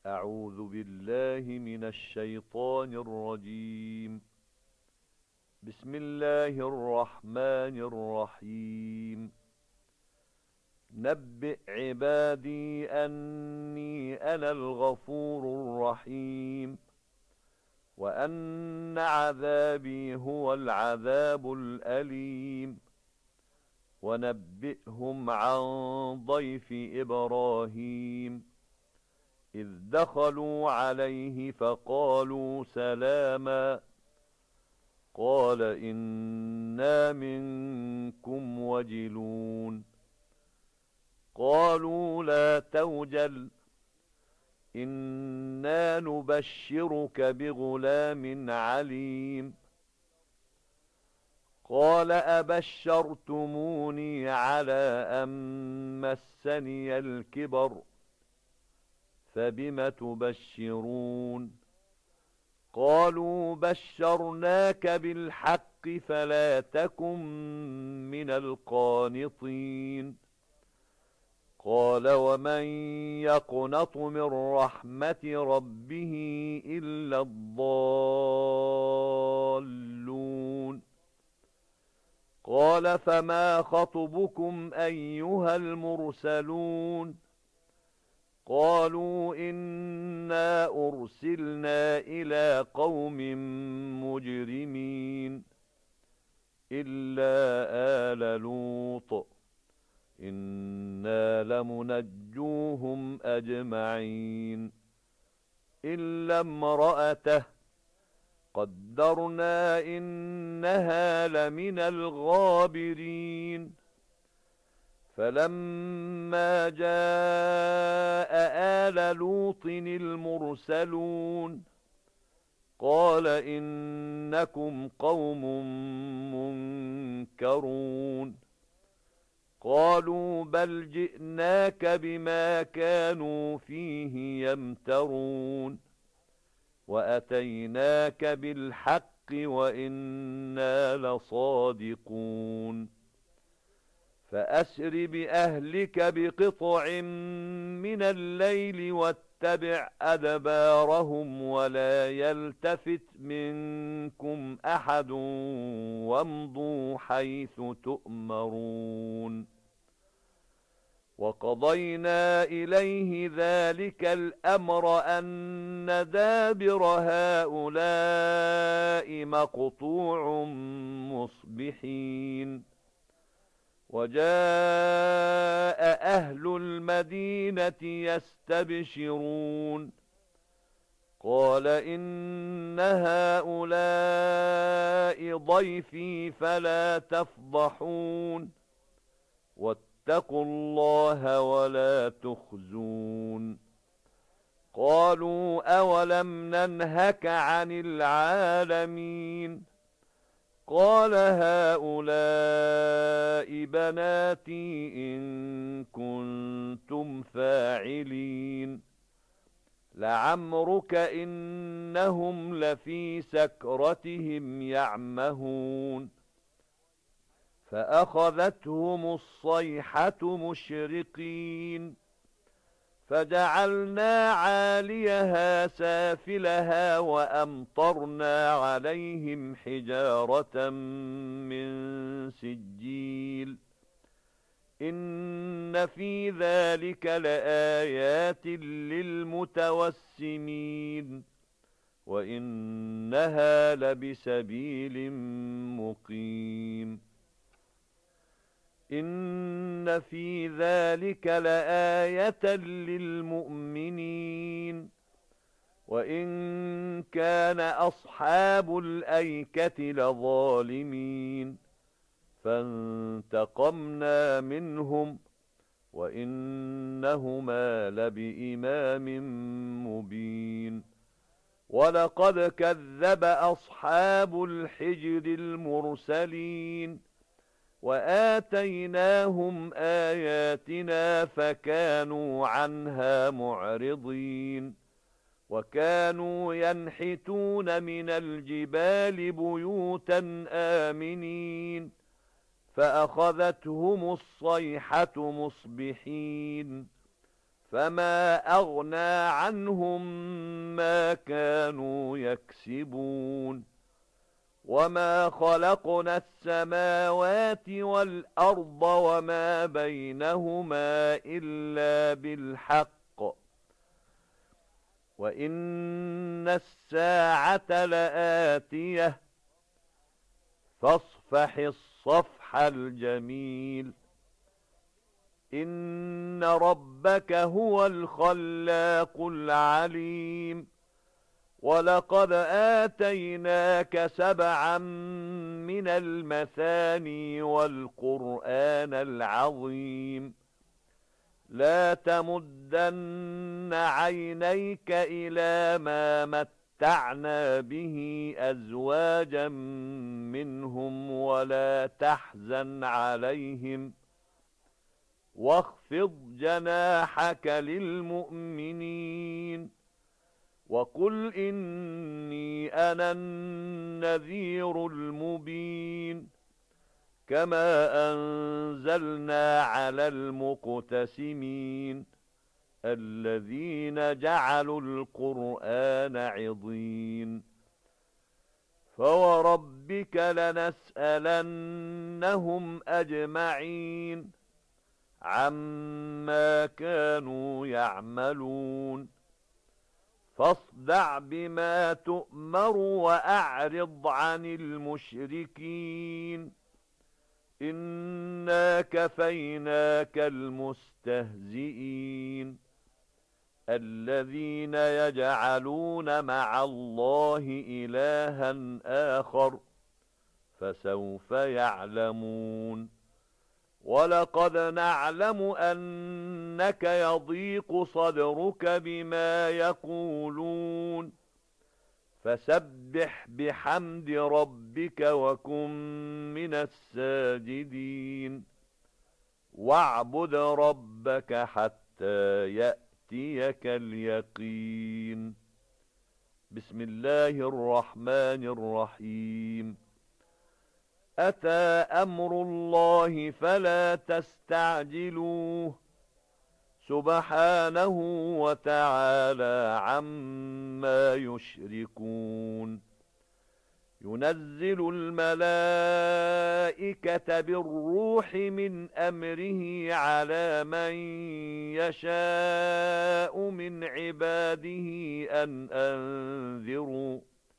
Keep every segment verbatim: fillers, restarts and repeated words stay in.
أعوذ بالله من الشيطان الرجيم. بسم الله الرحمن الرحيم. نبئ عبادي أني أنا الغفور الرحيم، وأن عذابي هو العذاب الأليم. ونبئهم عن ضيف إبراهيم إذ دخلوا عليه فقالوا سلاما، قال إنا منكم وجلون. قالوا لا توجل، إنا نبشرك بغلام عليم. قال أبشرتموني على أن مسني الكبر، فبم تبشرون؟ قالوا بشرناك بالحق فلا تكن من القانطين. قال ومن يقنط من رحمة ربه إلا الضالون. قال فما خطبكم أيها المرسلون؟ قالوا إنا أرسلنا إلى قوم مجرمين إلا آل لوط إنا لمنجوهم أجمعين إلا امرأته قدرنا إنها لمن الغابرين. فلما جاء آل لوط المرسلون قال إنكم قوم منكرون. قالوا بل جئناك بما كانوا فيه يمترون، وأتيناك بالحق وإنا لصادقون. فأسر بأهلك بقطع من الليل واتبع أدبارهم ولا يلتفت منكم أحد وامضوا حيث تؤمرون. وقضينا إليه ذلك الأمر أن دابر هؤلاء مقطوع مصبحين. وجاء أهل المدينة يستبشرون قال إن هؤلاء ضيفي فلا تفضحون واتقوا الله ولا تخزون. قالوا أولم ننهك عن العالمين؟ قال هؤلاء بناتي إن كنتم فاعلين. لعمرك إنهم لفي سكرتهم يعمهون. فأخذتهم الصيحة مشرقين فجعلنا عاليها سافلها وأمطرنا عليهم حجارة من سجيل. إن في ذلك لآيات للمتوسمين وإنها لبسبيل مقيم. إن في ذلك لآية للمؤمنين. وإن كان أصحاب الأيكة لظالمين فانتقمنا منهم وإنهما لبإمام مبين. ولقد كذب أصحاب الحجر المرسلين وآتيناهم آياتنا فكانوا عنها معرضين. وكانوا ينحتون من الجبال بيوتا آمنين فأخذتهم الصيحة مصبحين فما أغنى عنهم ما كانوا يكسبون وما خلقنا السماوات والأرض وما بينهما إلا بالحق وإن الساعة لآتية فاصفح الصفح الجميل إن ربك هو الخلاق العليم ولقد آتيناك سبعا من المثاني والقرآن العظيم لا تمدن عينيك إلى ما متعنا به أزواجا منهم ولا تحزن عليهم واخفض جناحك للمؤمنين وقل إني أنا النذير المبين كما أنزلنا على المقتسمين الذين جعلوا القرآن عضين فوربك لنسألنهم أجمعين عما كانوا يعملون فاصدع بما تؤمر وأعرض عن المشركين إنا كفيناك المستهزئين الذين يجعلون مع الله إلها آخر فسوف يعلمون ولقد نعلم أنك يضيق صدرك بما يقولون فسبح بحمد ربك وكن من الساجدين واعبد ربك حتى يأتيك اليقين بسم الله الرحمن الرحيم أتى أمر الله فلا تستعجلوه سبحانه وتعالى عما يشركون ينزل الملائكة بالروح من أمره على من يشاء من عباده أن أنذروا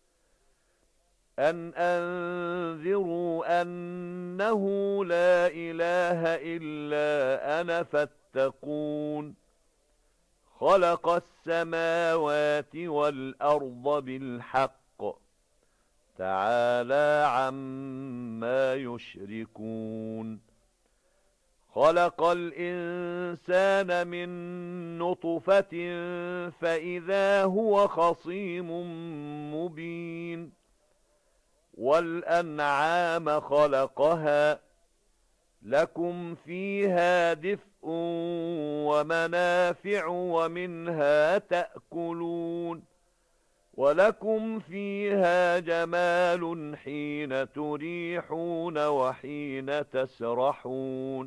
أن أنذروا أنه لا إله إلا أنا فاتقون خلق السماوات والأرض بالحق تعالى عما يشركون خلق الإنسان من نطفة فإذا هو خصيم مبين والأنعام خلقها لكم فيها دفء ومنافع ومنها تأكلون ولكم فيها جمال حين تريحون وحين تسرحون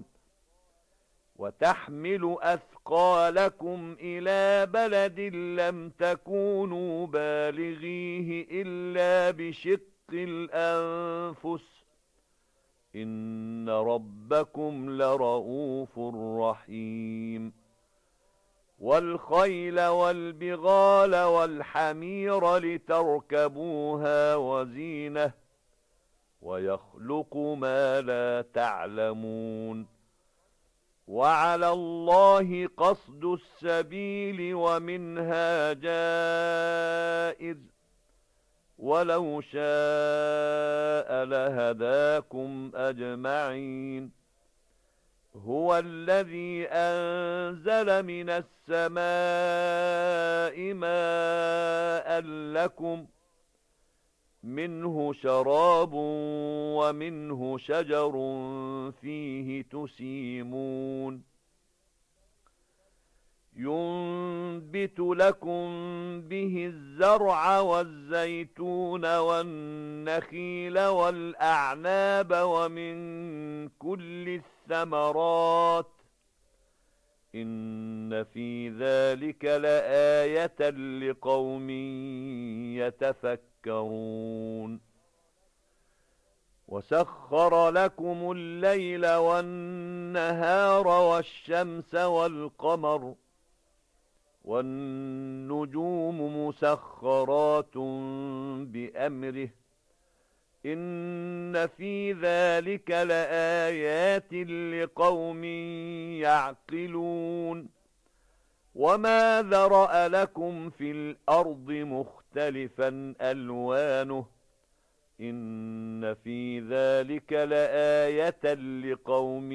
وتحمل أثقالكم إلى بلد لم تكونوا بالغيه إلا بشق الأنفس إن ربكم لرؤوف رحيم والخيل والبغال والحمير لتركبوها وزينة ويخلق ما لا تعلمون وعلى الله قصد السبيل ومنها جائر ولو شاء لهداكم أجمعين هو الذي أنزل من السماء ماء لكم منه شراب ومنه شجر فيه تسيمون ينبت لكم به الزرع والزيتون والنخيل والأعناب ومن كل الثمرات إن في ذلك لآية لقوم يتفكرون وسخر لكم الليل والنهار والشمس والقمر والنجوم مسخرات بأمره إن في ذلك لآيات لقوم يعقلون وما ذرأ لكم في الأرض مختلفا ألوانه إن في ذلك لآية لقوم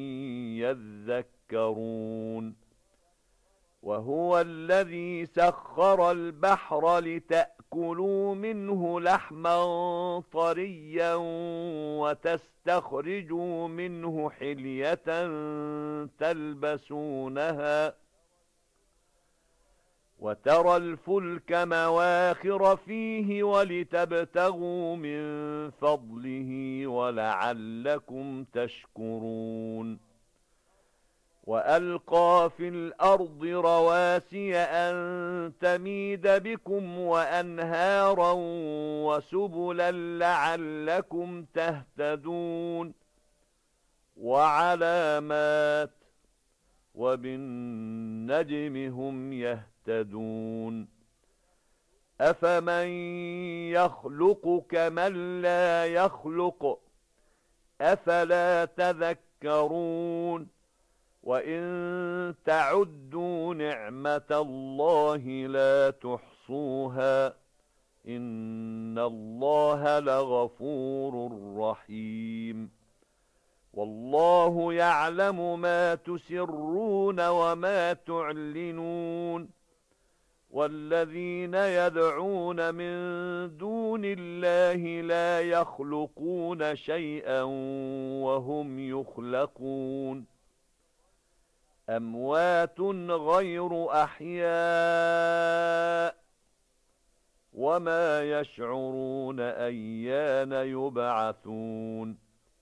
يذكرون وهو الذي سخر البحر لتأكلوا منه لحما طريا وتستخرجوا منه حلية تلبسونها وترى الفلك مواخر فيه ولتبتغوا من فضله ولعلكم تشكرون وألقى في الأرض رواسي أن تميد بكم وأنهارا وسبلا لعلكم تهتدون وعلامات وبالنجم هم يهتدون أفمن يخلق كمن لا يخلق أفلا تذكرون وإن تعدوا نعمة الله لا تحصوها إن الله لغفور رحيم والله يعلم ما تسرون وما تعلنون والذين يدعون من دون الله لا يخلقون شيئا وهم يخلقون أموات غير أحياء وما يشعرون أيان يبعثون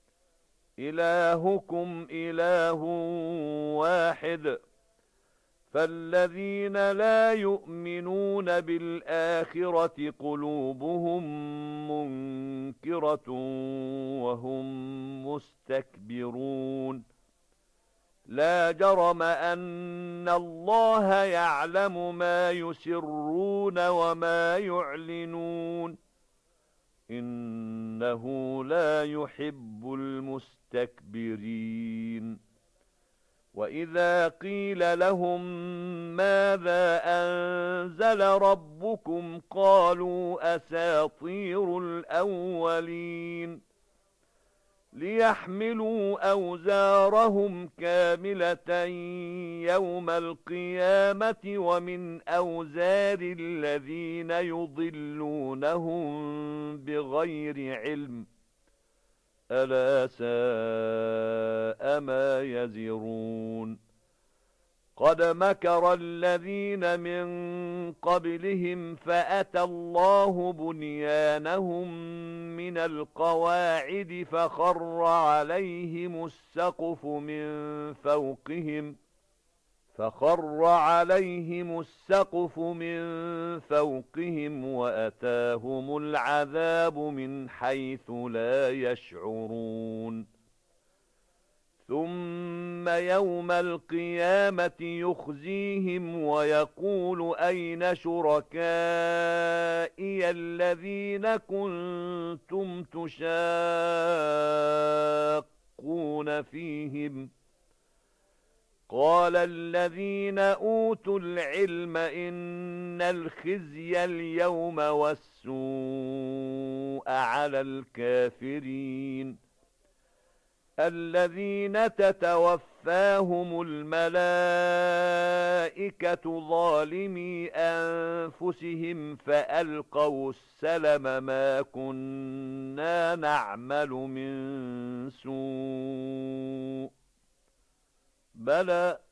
إلهكم إله واحد فالذين لا يؤمنون بالآخرة قلوبهم منكرة وهم مستكبرون لا جرم أن الله يعلم ما يسرون وما يعلنون إنه لا يحب المستكبرين وإذا قيل لهم ماذا أنزل ربكم قالوا أساطير الأولين ليحملوا أوزارهم كاملة يوم القيامة ومن أوزار الذين يضلونهم بغير علم ألا ساء ما يزرون قد مكر الذين من قبلهم فأتى الله بنيانهم من القواعد فخر عليهم السقف من فوقهم فخر عليهم السقف من فوقهم وأتاهم العذاب من حيث لا يشعرون ثم يوم القيامة يخزيهم ويقول أين شركائي الذين كنتم تشاقون فيهم قال الذين أوتوا العلم إن الخزي اليوم والسوء على الكافرين الذين تتوفاهم الملائكة ظالمي أنفسهم فألقوا السلم ما كنا نعمل من سوء بلى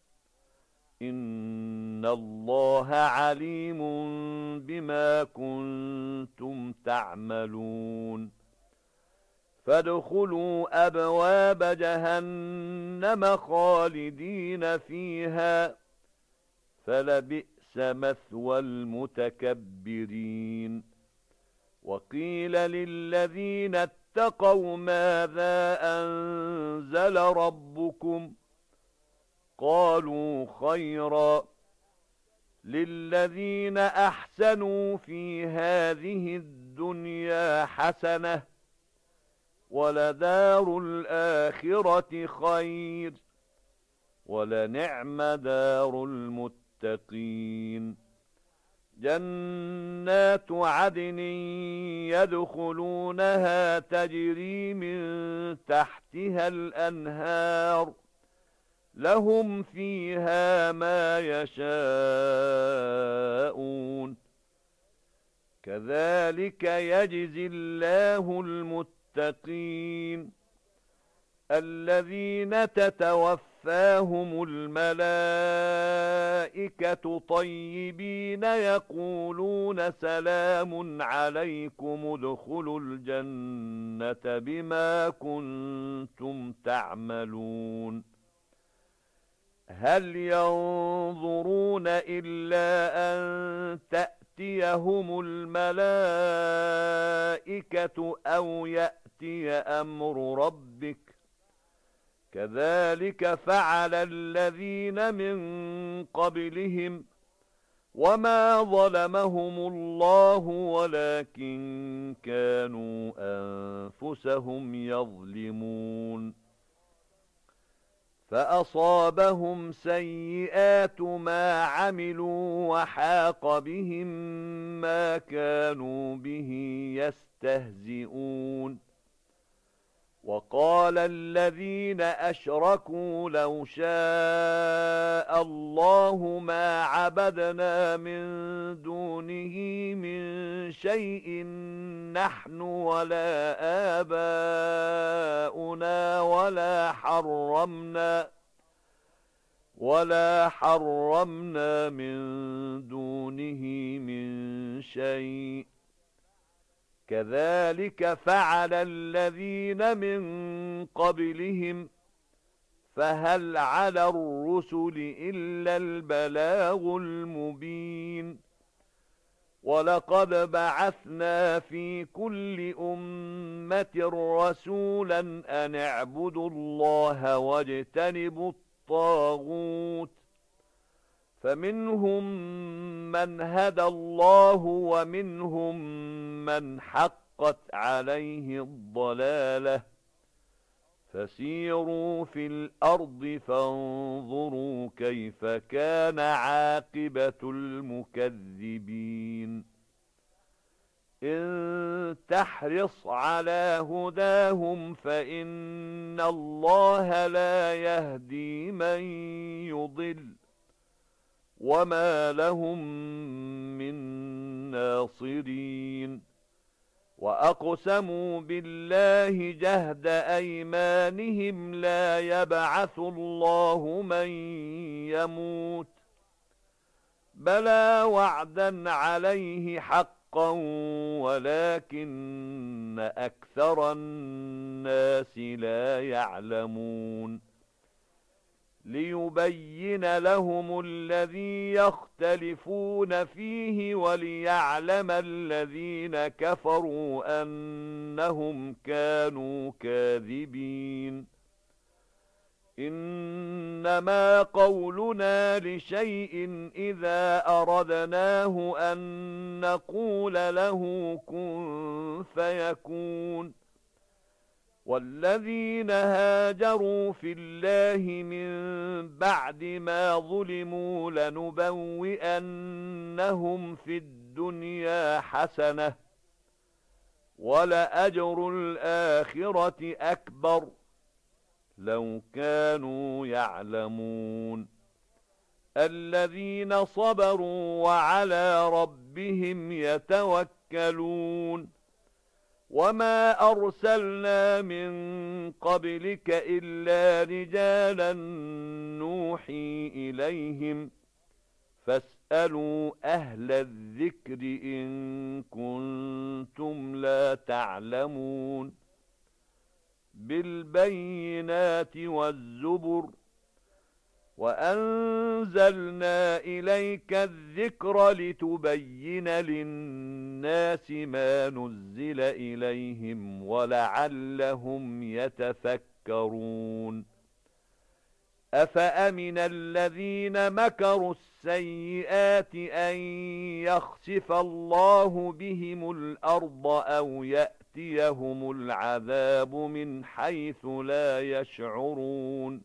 إن الله عليم بما كنتم تعملون فادخلوا أبواب جهنم خالدين فيها فلبئس مثوى المتكبرين وقيل للذين اتقوا ماذا أنزل ربكم قالوا خيرا للذين أحسنوا في هذه الدنيا حسنة ولدار الآخرة خير ولنعم دار المتقين جنات عدن يدخلونها تجري من تحتها الأنهار لهم فيها ما يشاءون كذلك يجزي الله المتقين الذين تتوفاهم الملائكة طيبين يقولون سلام عليكم ادخلوا الجنة بما كنتم تعملون هل ينظرون إلا أن تأتيهم الملائكة أو يأتي أمر ربك كذلك فعل الذين من قبلهم وما ظلمهم الله ولكن كانوا أنفسهم يظلمون فأصابهم سيئات ما عملوا وحاق بهم ما كانوا به يستهزئون وقال الذين أشركوا لو شاء الله ما عبدنا من دونه من شيء نحن ولا آباؤنا ولا حرمنا ولا حرمنا من دونه من شيء كذلك فعل الذين من قبلهم فهل على الرسل إلا البلاغ المبين ولقد بعثنا في كل أمة رسولا أن اعبدوا الله واجتنبوا الطاغوت فمنهم من هدى الله ومنهم من حقت عليه الضلالة فسيروا في الأرض فانظروا كيف كان عاقبة المكذبين إن تحرص على هداهم فإن الله لا يهدي من يضل وما لهم من ناصرين وأقسموا بالله جهد أيمانهم لا يبعث الله من يموت بلى وعدا عليه حقا ولكن أكثر الناس لا يعلمون ليبين لهم الذي يختلفون فيه وليعلم الذين كفروا أنهم كانوا كاذبين إنما قولنا لشيء إذا أردناه أن نقول له كن فيكون والذين هاجروا في الله من بعد ما ظلموا لنبوئنهم في الدنيا حسنة ولأجر الآخرة أكبر لو كانوا يعلمون الذين صبروا وعلى ربهم يتوكلون وما أرسلنا من قبلك إلا رجالا نوحي إليهم فاسألوا أهل الذكر إن كنتم لا تعلمون بالبينات والزبر وأنزلنا إليك الذكر لتبين للناس ما نزل إليهم ولعلهم يتفكرون أفأمن الذين مكروا السيئات أن يخسف الله بهم الأرض أو يأتيهم العذاب من حيث لا يشعرون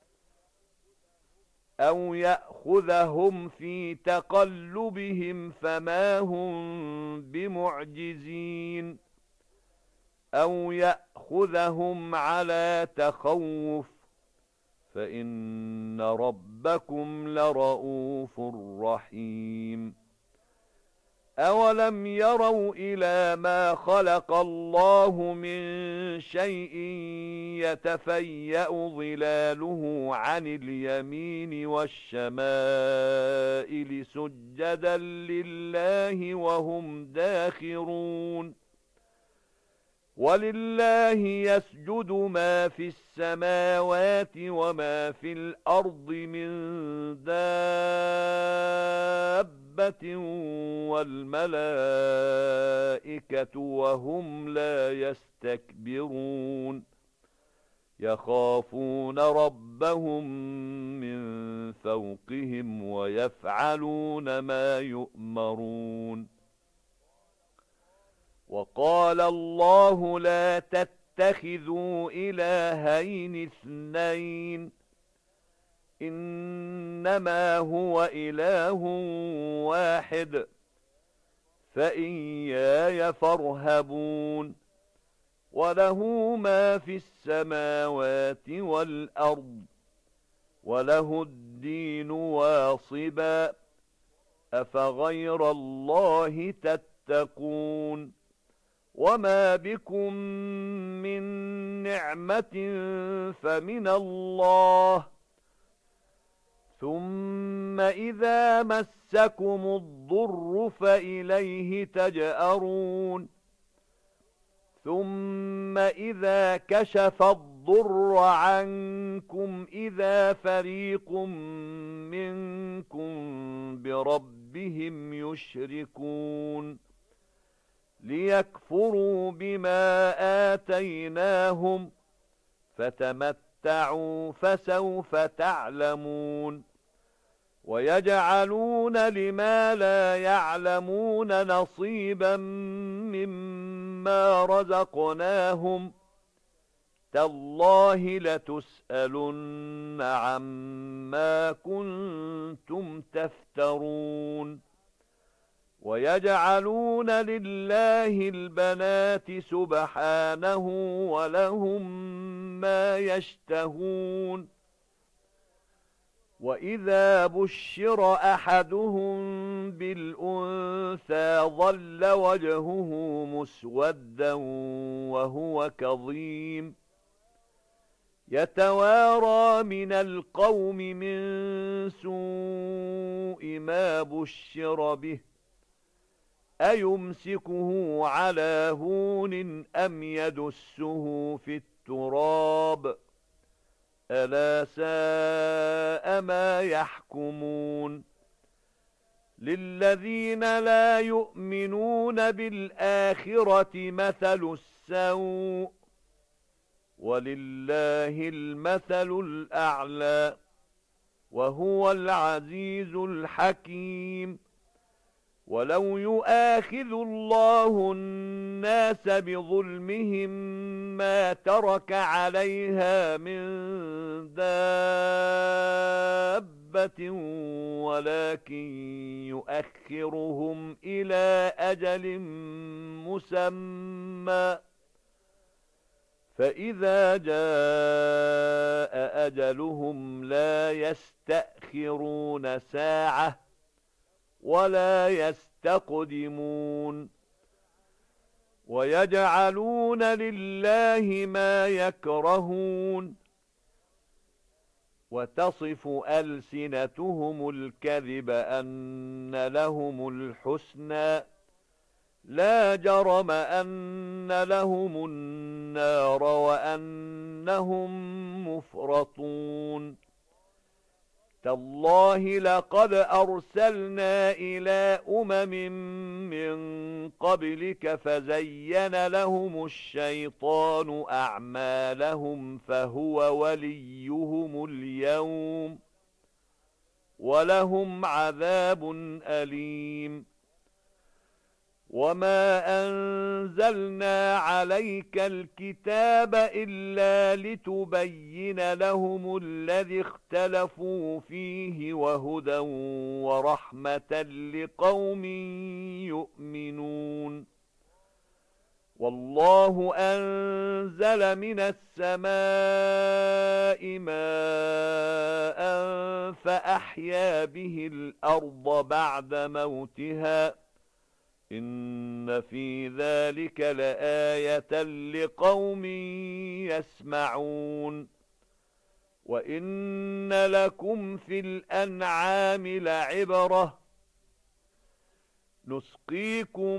أو يأخذهم في تقلبهم فما هم بمعجزين أو يأخذهم على تخوف فإن ربكم لرؤوف رحيم أولم يروا إلى ما خلق الله من شيء يتفيأ ظلاله عن اليمين والشمائل سجدا لله وهم داخرون ولله يسجد ما في السماوات وما في الأرض من دابة والملائكة وهم لا يستكبرون يخافون ربهم من فوقهم ويفعلون ما يؤمرون وقال الله لا تتخذوا إلهين اثنين إنما هو إله واحد فإياي فارهبون وله ما في السماوات والأرض وله الدين واصبا أفغير الله تتقون وما بكم من نعمة فمن الله ثم إذا مسكم الضر فإليه تجأرون ثم إذا كشف الضر عنكم إذا فريق منكم بربهم يشركون ليكفروا بما آتيناهم فتمتعوا فسوف تعلمون ويجعلون لما لا يعلمون نصيبا مما رزقناهم تالله لتسألن عما كنتم تفترون ويجعلون لله البنات سبحانه ولهم ما يشتهون وإذا بشر أحدهم بالأنثى ظل وجهه مسودا وهو كظيم يتوارى من القوم من سوء ما بشر به أيمسكه على هون أم يدسه في التراب ألا ساء ما يحكمون للذين لا يؤمنون بالآخرة مثل السوء ولله المثل الأعلى وهو العزيز الحكيم ولو يؤاخذ الله الناس بظلمهم ما ترك عليها من دابة ولكن يؤخرهم إلى أجل مسمى فإذا جاء أجلهم لا يستأخرون ساعة ولا يستقدمون ويجعلون لله ما يكرهون وتصف ألسنتهم الكذب أن لهم الحسنى لا جرم أن لهم النار وأنهم مفرطون تالله لقد أرسلنا إلى أمم من قبلك فزين لهم الشيطان أعمالهم فهو وليهم اليوم ولهم عذاب أليم وما أنزلنا عليك الكتاب إلا لتبين لهم الذي اختلفوا فيه وهدى ورحمة لقوم يؤمنون والله أنزل من السماء ماء فأحيا به الأرض بعد موتها إن في ذلك لآية لقوم يسمعون وإن لكم في الأنعام لعبرة نسقيكم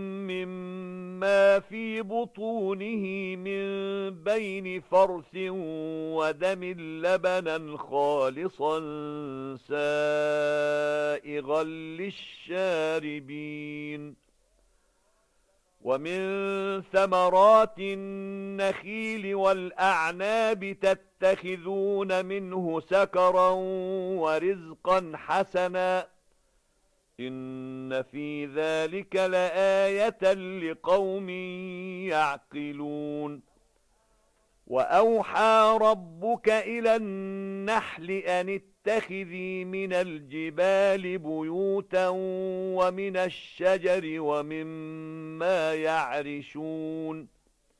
مما في بطونه من بين فرث ودم لبنا خالصا سائغا للشاربين ومن ثمرات النخيل والأعناب تتخذون منه سكرا ورزقا حسنا إن في ذلك لآية لقوم يعقلون وأوحى ربك إلى النحل أن اتخذي من الجبال بيوتا ومن الشجر ومما يعرشون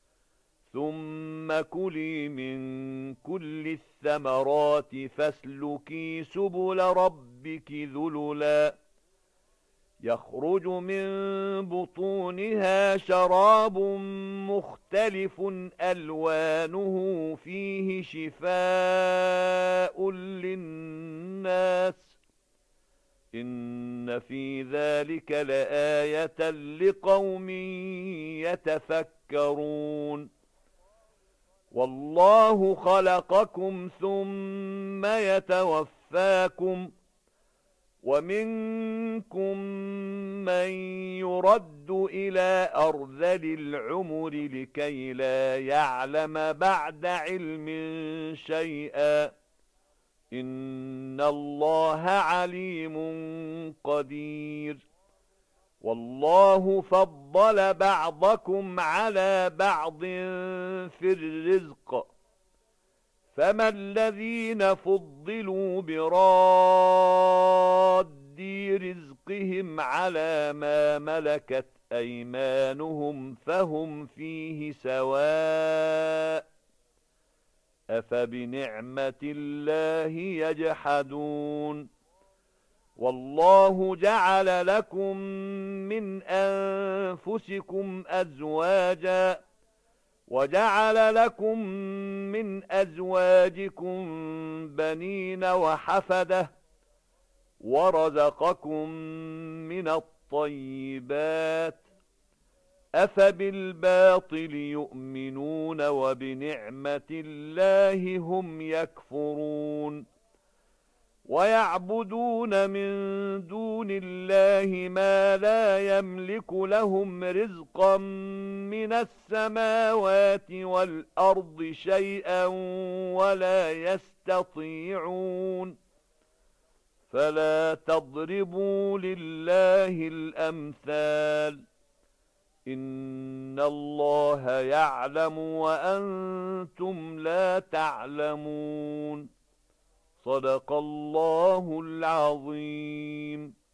ثم كلي من كل الثمرات فاسلكي سبل ربك ذللا يخرج من بطونها شراب مختلف ألوانه فيه شفاء للناس إن في ذلك لآية لقوم يتفكرون والله خلقكم ثم يتوفاكم ومنكم من يرد إلى أرذل العمر لكي لا يعلم بعد علم شيئا إن الله عليم قدير والله فضل بعضكم على بعض في الرزق فما الذين فضلوا براد رزقهم على ما ملكت أيمانهم فهم فيه سواء أفبنعمة الله يجحدون والله جعل لكم من أنفسكم أزواجا وجعل لكم من أزواجكم بنين وحفدة ورزقكم من الطيبات أفبالباطل يؤمنون وبنعمة الله هم يكفرون ويعبدون من دون الله ما لا يملك لهم رزقا من السماوات والأرض شيئا ولا يستطيعون فلا تضربوا لله الأمثال إن الله يعلم وأنتم لا تعلمون صدق الله العظيم